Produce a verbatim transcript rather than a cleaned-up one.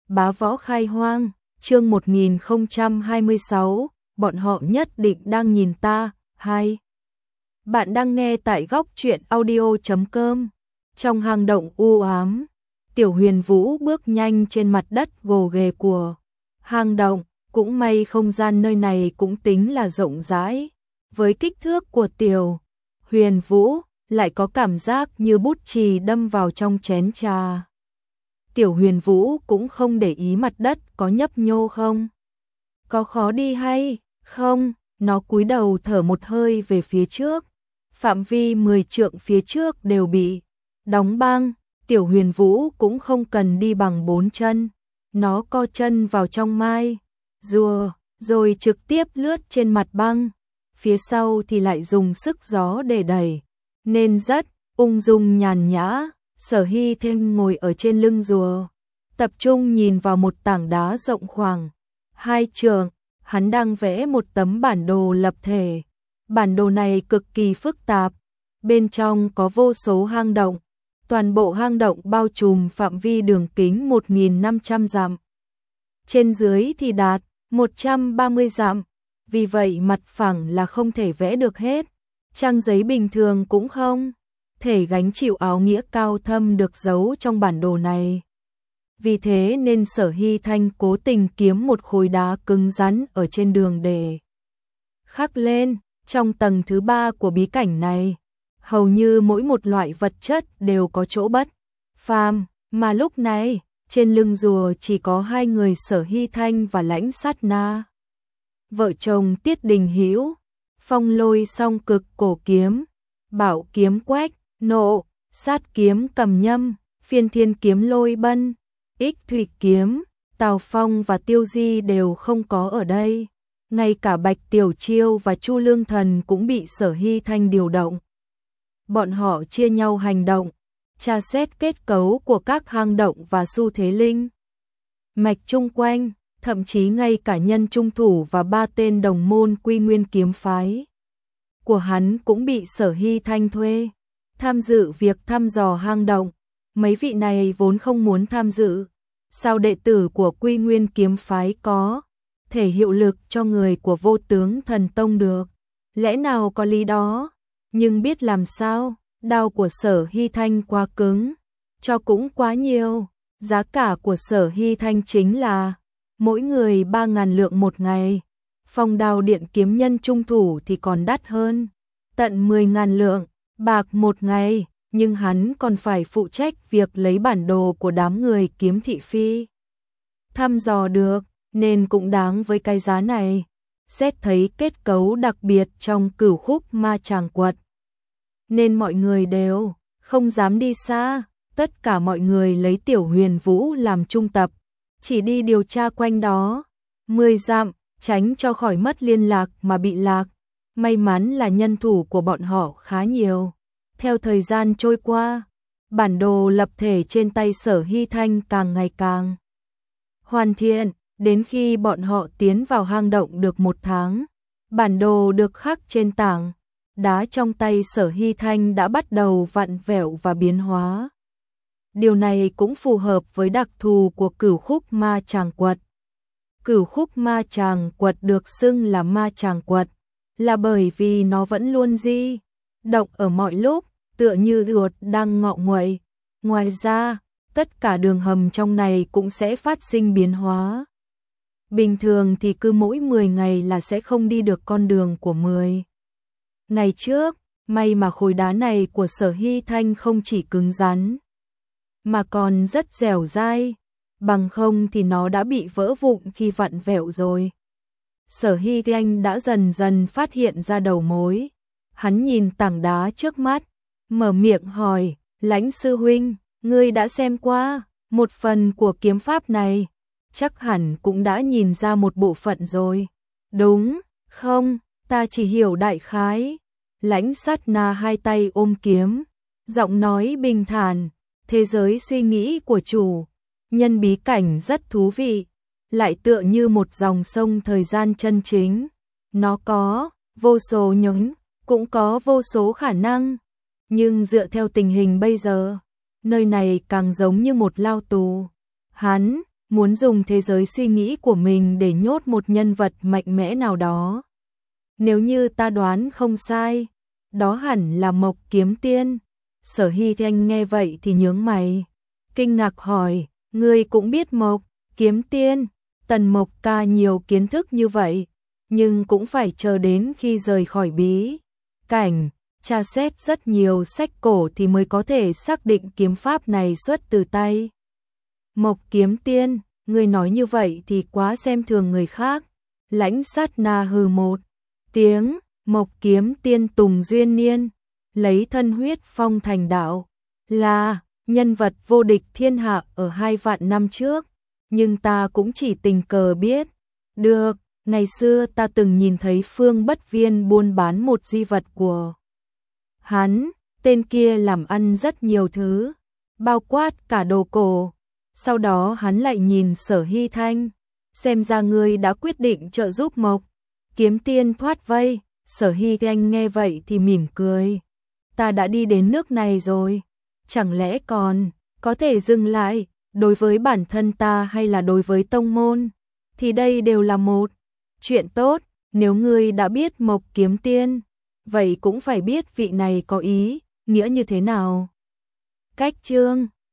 Bá Võ Khai Hoang, chương một nghìn không trăm hai mươi sáu, bọn họ nhất định đang nhìn ta, hai. Bạn đang nghe tại góc truyện audio chấm com. Trong hang động u ám, Tiểu Huyền Vũ bước nhanh trên mặt đất gồ ghề của hang động, cũng may không gian nơi này cũng tính là rộng rãi. Với kích thước của Tiểu Huyền Vũ, lại có cảm giác như bút chì đâm vào trong chén trà. Tiểu Huyền Vũ cũng không để ý mặt đất có nhấp nhô không, có khó đi hay không, nó cúi đầu thở một hơi về phía trước. Phạm vi mười trượng phía trước đều bị đóng băng, Tiểu Huyền Vũ cũng không cần đi bằng bốn chân, nó co chân vào trong mai rùa, rồi trực tiếp lướt trên mặt băng, phía sau thì lại dùng sức gió để đẩy, nên rất ung dung nhàn nhã. Sở Hy Thanh ngồi ở trên lưng rùa, tập trung nhìn vào một tảng đá rộng khoảng hai trượng, hắn đang vẽ một tấm bản đồ lập thể. Bản đồ này cực kỳ phức tạp, bên trong có vô số hang động, toàn bộ hang động bao trùm phạm vi đường kính một nghìn năm trăm dặm. Trên dưới thì đạt một trăm ba mươi dặm, vì vậy mặt phẳng là không thể vẽ được hết, trang giấy bình thường cũng không thể gánh chịu áo nghĩa cao thâm được giấu trong bản đồ này. Vì thế nên Sở Hy Thanh cố tình kiếm một khối đá cứng rắn ở trên đường để khắc lên. Trong tầng thứ ba của bí cảnh này, hầu như mỗi một loại vật chất đều có chỗ bất phàm, mà lúc này, trên lưng rùa chỉ có hai người Sở Hy Thanh và Lãnh Sát Na. Vợ chồng Tiết Đình Hữu, Phong Lôi Song Cực Cổ Kiếm, Bảo Kiếm Quách Nộ, Sát Kiếm Cầm Nhâm, Phiên Thiên Kiếm Lôi Bân, Ích Thủy Kiếm, Tào Phong và Tiêu Di đều không có ở đây. Ngay cả Bạch Tiểu Chiêu và Chu Lương Thần cũng bị Sở Hy Thanh điều động. Bọn họ chia nhau hành động, tra xét kết cấu của các hang động và xu thế linh mạch chung quanh, thậm chí ngay cả nhân trung thủ và ba tên đồng môn Quy Nguyên kiếm phái của hắn cũng bị Sở Hy Thanh thuê tham dự việc thăm dò hang động. Mấy vị này vốn không muốn tham dự, sao đệ tử của Quy Nguyên kiếm phái có thể hiệu lực cho người của Vô Tướng Thần Tông được, lẽ nào có lý đó, nhưng biết làm sao, đao của Sở Hy Thanh quá cứng, cho cũng quá nhiều. Giá cả của Sở Hy Thanh chính là mỗi người ba ngàn lượng một ngày, Phong Đao Điện kiếm nhân trung thủ thì còn đắt hơn, tận mười ngàn lượng bạc một ngày, nhưng hắn còn phải phụ trách việc lấy bản đồ của đám người kiếm thị phi thăm dò được, nên cũng đáng với cái giá này. Xét thấy kết cấu đặc biệt trong Cửu Khúc Ma Tràng Quật, nên mọi người đều không dám đi xa, tất cả mọi người lấy Tiểu Huyền Vũ làm trung tập, chỉ đi điều tra quanh đó mười dặm, tránh cho khỏi mất liên lạc mà bị lạc. May mắn là nhân thủ của bọn họ khá nhiều. Theo thời gian trôi qua, bản đồ lập thể trên tay Sở Hy Thanh càng ngày càng hoàn thiện. Đến khi bọn họ tiến vào hang động được một tháng, bản đồ được khắc trên tảng đá trong tay Sở Hy Thanh đã bắt đầu vặn vẹo và biến hóa. Điều này cũng phù hợp với đặc thù của Cửu Khúc Ma Tràng Quật. Cửu Khúc Ma Tràng Quật được xưng là Ma Tràng Quật, là bởi vì nó vẫn luôn di động ở mọi lúc, tựa như ruột đang ngọ nguậy. Ngoài ra, tất cả đường hầm trong này cũng sẽ phát sinh biến hóa. Bình thường thì cứ mỗi mười ngày là sẽ không đi được con đường của mười ngày trước, may mà khối đá này của Sở Hy Thanh không chỉ cứng rắn, mà còn rất dẻo dai, bằng không thì nó đã bị vỡ vụn khi vặn vẹo rồi. Sở Hy Thanh đã dần dần phát hiện ra đầu mối, hắn nhìn tảng đá trước mắt, mở miệng hỏi, Lãnh sư huynh, ngươi đã xem qua một phần của kiếm pháp này, chắc hẳn cũng đã nhìn ra một bộ phận rồi, đúng không? Ta chỉ hiểu đại khái. Lãnh Sát Na hai tay ôm kiếm, giọng nói bình thản, thế giới suy nghĩ của chủ nhân bí cảnh rất thú vị, lại tựa như một dòng sông thời gian chân chính. Nó có vô số nhánh, cũng có vô số khả năng, nhưng dựa theo tình hình bây giờ, nơi này càng giống như một lao tù. Hắn muốn dùng thế giới suy nghĩ của mình để nhốt một nhân vật mạnh mẽ nào đó. Nếu như ta đoán không sai, đó hẳn là Mộc Kiếm Tiên. Sở Hy Thanh nghe vậy thì nhướng mày, kinh ngạc hỏi, ngươi cũng biết Mộc Kiếm Tiên? Tần Mộc ca nhiều kiến thức như vậy, nhưng cũng phải chờ đến khi rời khỏi bí cảnh, tra xét rất nhiều sách cổ thì mới có thể xác định kiếm pháp này xuất từ tay Mộc Kiếm Tiên. Ngươi nói như vậy thì quá xem thường người khác. Lãnh Sát Na hừ một tiếng, Mộc Kiếm Tiên Tùng Duyên Niên, lấy thân huyết phong thành đạo, là nhân vật vô địch thiên hạ ở hai vạn năm trước, nhưng ta cũng chỉ tình cờ biết được. Ngày xưa ta từng nhìn thấy Phương Bất Viên buôn bán một di vật của hắn, tên kia làm ăn rất nhiều thứ, bao quát cả đồ cổ. Sau đó hắn lại nhìn Sở Hy Thanh, xem ra ngươi đã quyết định trợ giúp Mộc Kiếm Tiên thoát vây. Sở Hy Thanh nghe vậy thì mỉm cười, ta đã đi đến nước này rồi, chẳng lẽ còn có thể dừng lại? Đối với bản thân ta hay là đối với tông môn, thì đây đều là một chuyện tốt. Nếu ngươi đã biết Mộc Kiếm Tiên, vậy cũng phải biết vị này có ý nghĩa như thế nào. Cách chương